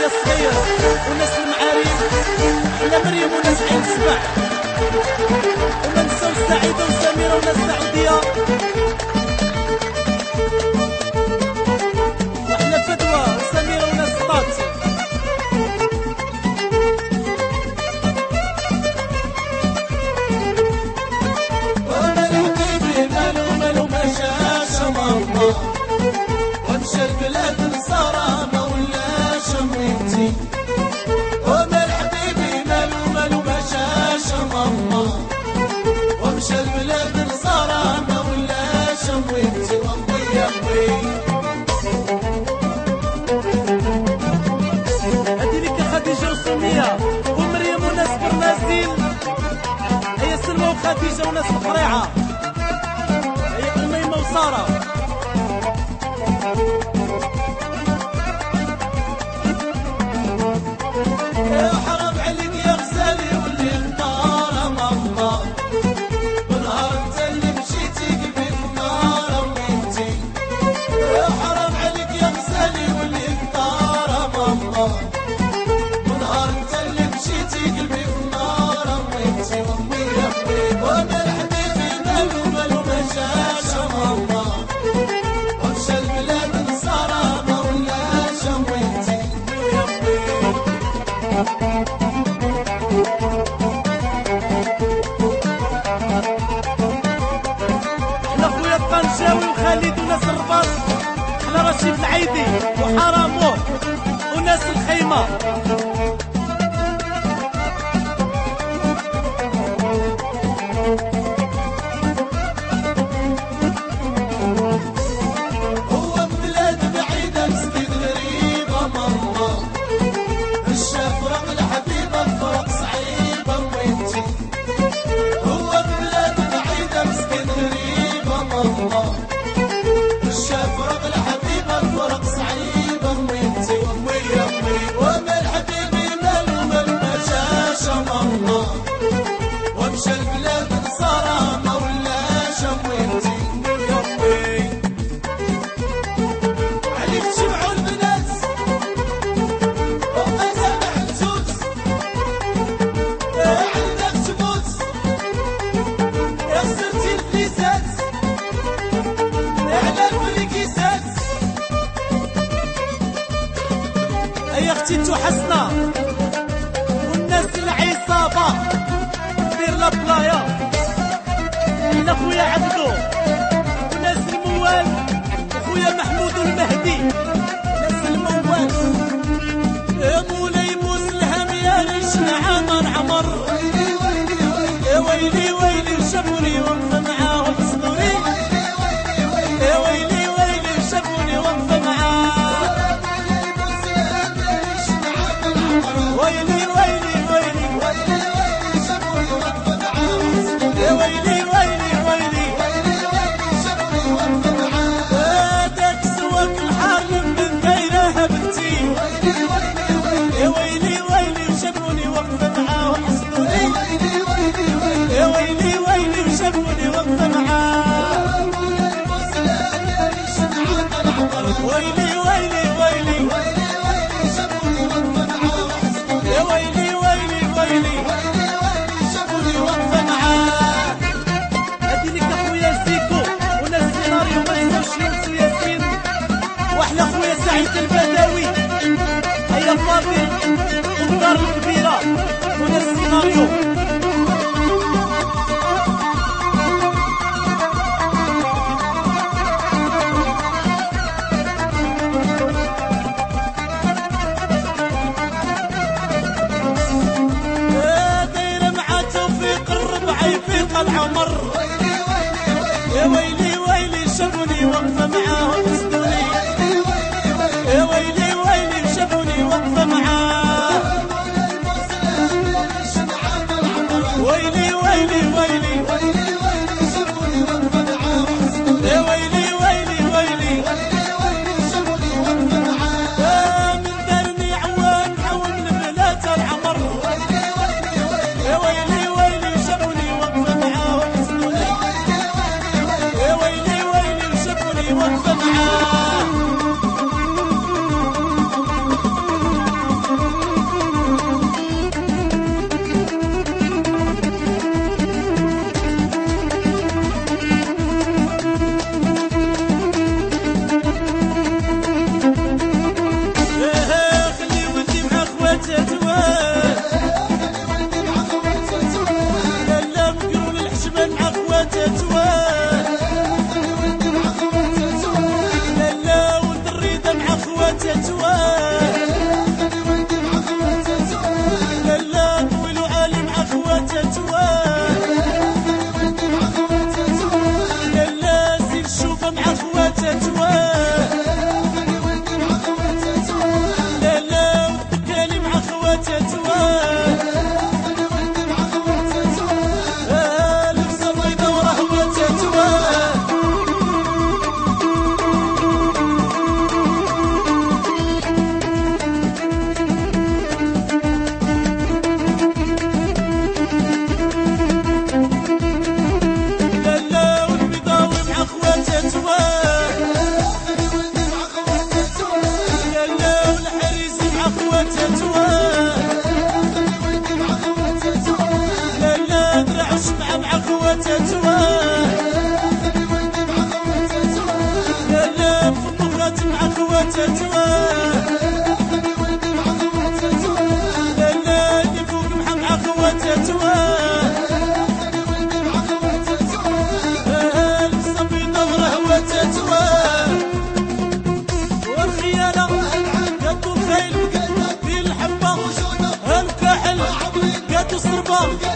خويا الصغير وناس المعاريف احنا مريم وناس عين السبع وما نساوش سعيدة وسميرة وناس سعودية واحنا فتوى وسميرة وناس سطات مالو ما شاش ماما ومشى البلاد نصارى ما ولاش ميتي ومال حبيبي مالو ما شاش ماما ومشى البلاد نصارى ما ولاش ميتي وامي يا امي هادي ليك خديجة وسمية ومريم وناس برنازيل هي سلمى وخديجة وناس القريعة هي أميمة وسارة يا حرام عليك يا غزالي واللي اختار ماما ونهار انت اللي مشيتي قلبي في النار وانتي يا حرام عليك يا غزالي واللي اختار ماما ونهار انت اللي مشيتي قلبي في النار وانتي وامي يا امي وانا الحبيبي مالو ما جاش ماما ومشى البلاد نصارى ما ولاش وانتي يا امي احنا خويا الطنجاوي وخالد وناس الرباط احنا رشيد العيدي وحراموه وناس الخيمة هو بلاد بعيدة مسكين غريبة ماما الشاف فرق الحبيبة فرق صعيبة وانتي هو بلاد بعيدة مسكين غريبة ماما الشاف فرق الحبيبة فرق صعيبة وانتي وامي يا امي ومال حبيبي مالو ما جاش ماما ومشى البلاد نصارى ما ولاش وانتي يا امي عليك تجمعوا البنات وما سامح الزوز يا عندك تموت يا خسرتي الفليسات يا على الفليكيسات يا اختي انتو حسنة والناس العصابة دير لا بلايا احنا خويا عبدو وناس الموال وخويا محمود المهدي ناس الموال يا مولاي موس الهم يا ريشنا عمر يا ويلي شافوني وقفة معاهم صدوري يا ويلي شافوني وقفة معاهم ويلي يا ويلي هذاك سواك الحار من دايرها بنتي يا ويلي شافوني وقفة معاهم حسدوني يا ويلي شافوني وقفة معاهم ويلي يا ويلي شافوني وقفة معاه هادي ليك اخويا زيكو وناس سيناريو ما ينساوش يونس وياسين واحنا خويا سعيد البداوي هيا فاضل والدار الكبيرة وناس سيناريو دايرة مع توفيق الربع يفيق العمر يا ويلي شافوني وقفة معاهم حسدوني يا ويلي شافوني وقفة معاه ويلي يا ويلي من دارني عوان عون بلاد العمر يا ويلي شافوني وقفة معاهم حسدوني يا ويلي شافوني وقفة معاه خواتها لا لا كالي مع خواتها لبسة بيضا ورهوتها والخيانة قد الخيل في الحبة الكحل قد الصربة